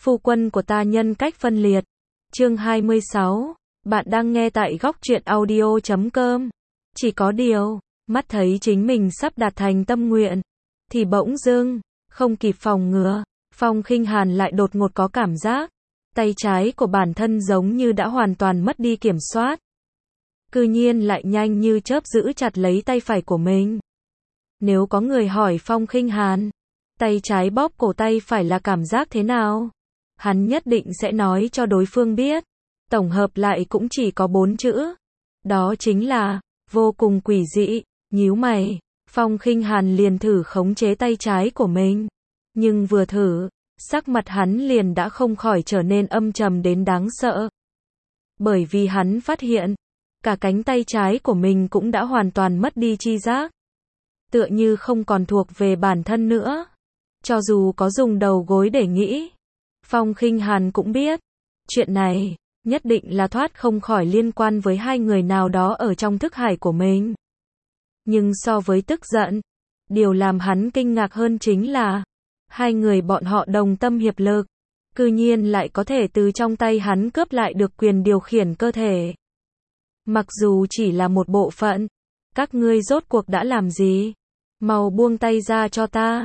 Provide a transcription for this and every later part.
Phu quân của ta nhân cách phân liệt. Chương 26. Bạn đang nghe tại góc truyện audio.com. Chỉ có điều, mắt thấy chính mình sắp đạt thành tâm nguyện, thì bỗng dưng, không kịp phòng ngừa, Phong Khinh Hàn lại đột ngột có cảm giác, tay trái của bản thân giống như đã hoàn toàn mất đi kiểm soát. Cư nhiên lại nhanh như chớp giữ chặt lấy tay phải của mình. Nếu có người hỏi Phong Khinh Hàn, tay trái bóp cổ tay phải là cảm giác thế nào? Hắn nhất định sẽ nói cho đối phương biết. Tổng hợp lại cũng chỉ có 4 chữ. Đó chính là, vô cùng quỷ dị. Nhíu mày, Phong Khinh Hàn liền thử khống chế tay trái của mình. Nhưng vừa thử, sắc mặt hắn liền đã không khỏi trở nên âm trầm đến đáng sợ. Bởi vì hắn phát hiện, cả cánh tay trái của mình cũng đã hoàn toàn mất đi chi giác. Tựa như không còn thuộc về bản thân nữa. Cho dù có dùng đầu gối để nghĩ, Phong Khinh Hàn cũng biết, chuyện này, nhất định là thoát không khỏi liên quan với hai người nào đó ở trong thức hải của mình. Nhưng so với tức giận, điều làm hắn kinh ngạc hơn chính là, hai người bọn họ đồng tâm hiệp lực, cư nhiên lại có thể từ trong tay hắn cướp lại được quyền điều khiển cơ thể. Mặc dù chỉ là một bộ phận, các ngươi rốt cuộc đã làm gì? Mau buông tay ra cho ta.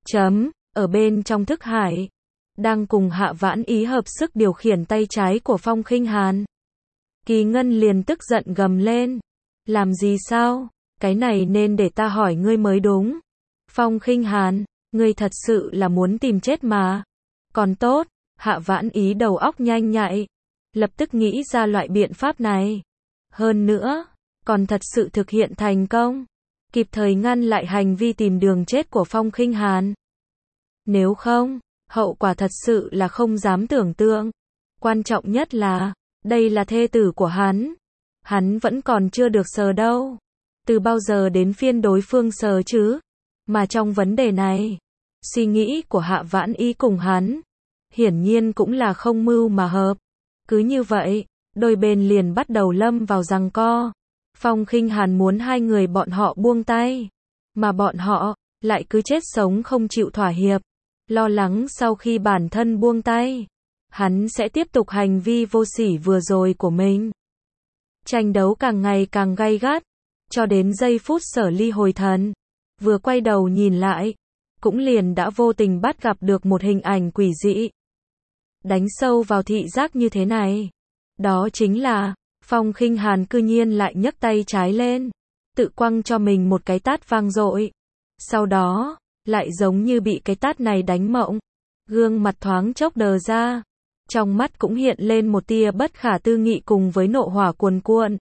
Ở bên trong thức hải, đang cùng Hạ Vãn Ý hợp sức điều khiển tay trái của Phong Khinh Hàn. Kỳ Ngân liền tức giận gầm lên. Làm gì sao? Cái này nên để ta hỏi ngươi mới đúng. Phong Khinh Hàn, ngươi thật sự là muốn tìm chết mà. Còn tốt, Hạ Vãn Ý đầu óc nhanh nhạy, lập tức nghĩ ra loại biện pháp này. Hơn nữa, còn thật sự thực hiện thành công, kịp thời ngăn lại hành vi tìm đường chết của Phong Khinh Hàn. Nếu không, hậu quả thật sự là không dám tưởng tượng. Quan trọng nhất là, đây là thê tử của hắn. Hắn vẫn còn chưa được sờ đâu. Từ bao giờ đến phiên đối phương sờ chứ? Mà trong vấn đề này, suy nghĩ của Hạ Vãn Ý cùng hắn, hiển nhiên cũng là không mưu mà hợp. Cứ như vậy, đôi bên liền bắt đầu lâm vào giằng co. Phong Khinh Hàn muốn hai người bọn họ buông tay, mà bọn họ lại cứ chết sống không chịu thỏa hiệp, lo lắng sau khi bản thân buông tay, hắn sẽ tiếp tục hành vi vô sỉ vừa rồi của mình. Tranh đấu càng ngày càng gay gắt, cho đến giây phút Sở Ly hồi thần, vừa quay đầu nhìn lại, cũng liền đã vô tình bắt gặp được một hình ảnh quỷ dị. Đánh sâu vào thị giác như thế này, đó chính là, Phong Khinh Hàn cư nhiên lại nhấc tay trái lên, tự quăng cho mình một cái tát vang dội. Sau đó, lại giống như bị cái tát này đánh mộng, gương mặt thoáng chốc đờ ra, trong mắt cũng hiện lên một tia bất khả tư nghị cùng với nộ hỏa cuồn cuộn.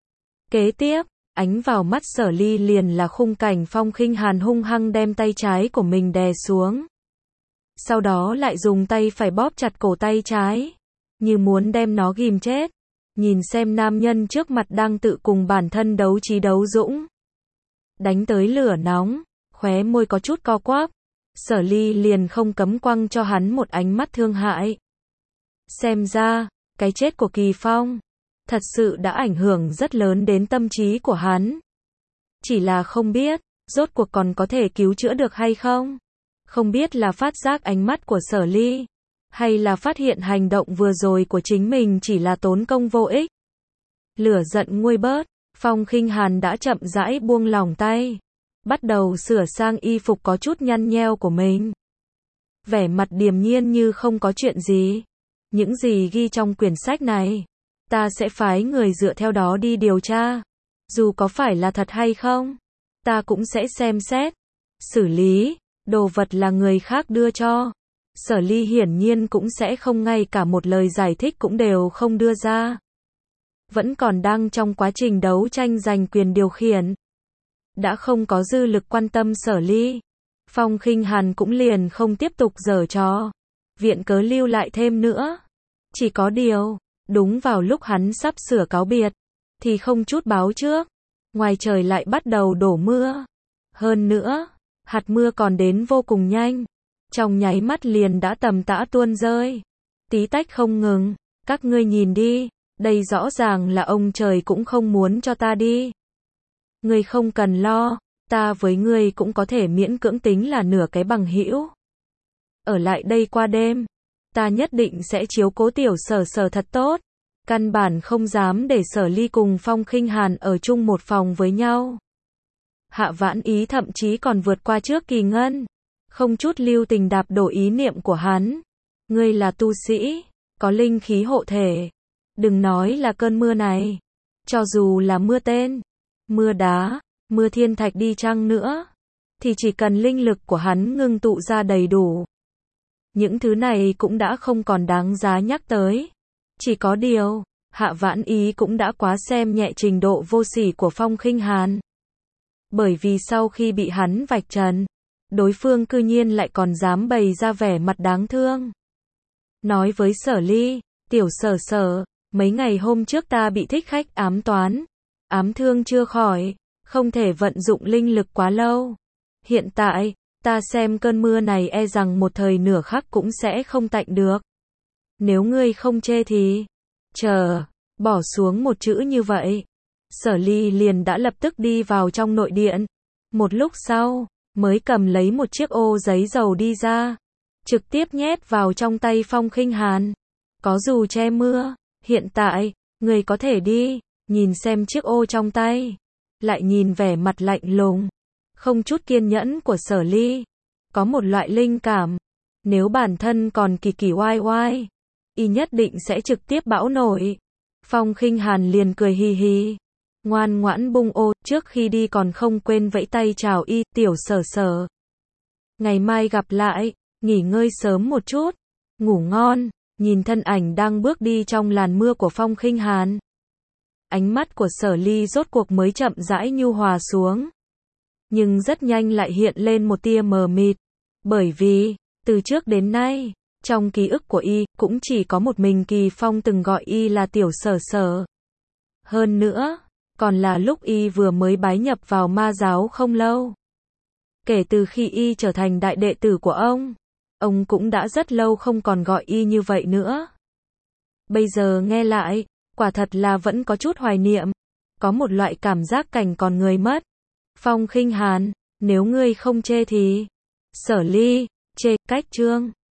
Kế tiếp, ánh vào mắt Sở Ly liền là khung cảnh Phong Khinh Hàn hung hăng đem tay trái của mình đè xuống. Sau đó lại dùng tay phải bóp chặt cổ tay trái, như muốn đem nó ghim chết. Nhìn xem nam nhân trước mặt đang tự cùng bản thân đấu trí đấu dũng, đánh tới lửa nóng, khóe môi có chút co quắp, Sở Ly liền không cấm quăng cho hắn một ánh mắt thương hại. Xem ra, cái chết của Kỳ Phong, thật sự đã ảnh hưởng rất lớn đến tâm trí của hắn. Chỉ là không biết, rốt cuộc còn có thể cứu chữa được hay không? Không biết là phát giác ánh mắt của Sở Ly, hay là phát hiện hành động vừa rồi của chính mình chỉ là tốn công vô ích. Lửa giận nguôi bớt, Phong Khinh Hàn đã chậm rãi buông lỏng tay, bắt đầu sửa sang y phục có chút nhăn nheo của mình. Vẻ mặt điềm nhiên như không có chuyện gì. Những gì ghi trong quyển sách này, ta sẽ phái người dựa theo đó đi điều tra. Dù có phải là thật hay không, ta cũng sẽ xem xét, xử lý. Đồ vật là người khác đưa cho. Sở Ly hiển nhiên cũng sẽ không ngay cả một lời giải thích cũng đều không đưa ra. Vẫn còn đang trong quá trình đấu tranh giành quyền điều khiển. Đã không có dư lực quan tâm Sở Ly. Phong Khinh Hàn cũng liền không tiếp tục giở trò, viện cớ lưu lại thêm nữa. Chỉ có điều, đúng vào lúc hắn sắp sửa cáo biệt, thì không chút báo trước, ngoài trời lại bắt đầu đổ mưa. Hơn nữa, hạt mưa còn đến vô cùng nhanh. Trong nháy mắt liền đã tầm tã tuôn rơi. Tí tách không ngừng. Các ngươi nhìn đi. Đây rõ ràng là ông trời cũng không muốn cho ta đi. Ngươi không cần lo. Ta với ngươi cũng có thể miễn cưỡng tính là nửa cái bằng hữu. Ở lại đây qua đêm. ta nhất định sẽ chiếu cố tiểu Sở Sở thật tốt. Căn bản không dám để Sở Ly cùng Phong Khinh Hàn ở chung một phòng với nhau. Hạ Vãn Ý thậm chí còn vượt qua trước Kỳ Ngân, không chút lưu tình đạp đổ ý niệm của hắn. Ngươi là tu sĩ, có linh khí hộ thể. Đừng nói là cơn mưa này, cho dù là mưa tên, mưa đá, mưa thiên thạch đi chăng nữa, thì chỉ cần linh lực của hắn ngưng tụ ra đầy đủ, những thứ này cũng đã không còn đáng giá nhắc tới. Chỉ có điều, Hạ Vãn Ý cũng đã quá xem nhẹ trình độ vô sỉ của Phong Khinh Hàn. Bởi vì sau khi bị hắn vạch trần, đối phương cư nhiên lại còn dám bày ra vẻ mặt đáng thương. Nói với Sở Ly, tiểu Sở Sở, mấy ngày hôm trước ta bị thích khách ám toán, ám thương chưa khỏi, không thể vận dụng linh lực quá lâu. Hiện tại, ta xem cơn mưa này e rằng một thời nửa khắc cũng sẽ không tạnh được. Nếu ngươi không chê thì, bỏ xuống một chữ như vậy. Sở Ly liền đã lập tức đi vào trong nội điện. Một lúc sau, mới cầm lấy một chiếc ô giấy dầu đi ra, trực tiếp nhét vào trong tay Phong Khinh Hàn. Có dù che mưa, hiện tại, người có thể đi. Nhìn xem chiếc ô trong tay, lại nhìn vẻ mặt lạnh lùng, không chút kiên nhẫn của Sở Ly. Có một loại linh cảm, nếu bản thân còn kỳ kỳ oai oai, y nhất định sẽ trực tiếp bão nổi. Phong Khinh Hàn liền cười hì hì, ngoan ngoãn bung ô, trước khi đi còn không quên vẫy tay chào y, tiểu Sở Sở. Ngày mai gặp lại, nghỉ ngơi sớm một chút, ngủ ngon. Nhìn thân ảnh đang bước đi trong làn mưa của Phong Khinh Hàn, ánh mắt của Sở Ly rốt cuộc mới chậm rãi nhu hòa xuống. Nhưng rất nhanh lại hiện lên một tia mờ mịt, bởi vì, từ trước đến nay, trong ký ức của y, cũng chỉ có một mình Kỳ Phong từng gọi y là tiểu Sở Sở. Hơn nữa, còn là lúc y vừa mới bái nhập vào ma giáo không lâu. Kể từ khi y trở thành đại đệ tử của ông cũng đã rất lâu không còn gọi y như vậy nữa. Bây giờ nghe lại, quả thật là vẫn có chút hoài niệm, có một loại cảm giác cảnh còn người mất. Phong Khinh Hàn, nếu ngươi không chê thì... Sở Ly, chê, cách chương.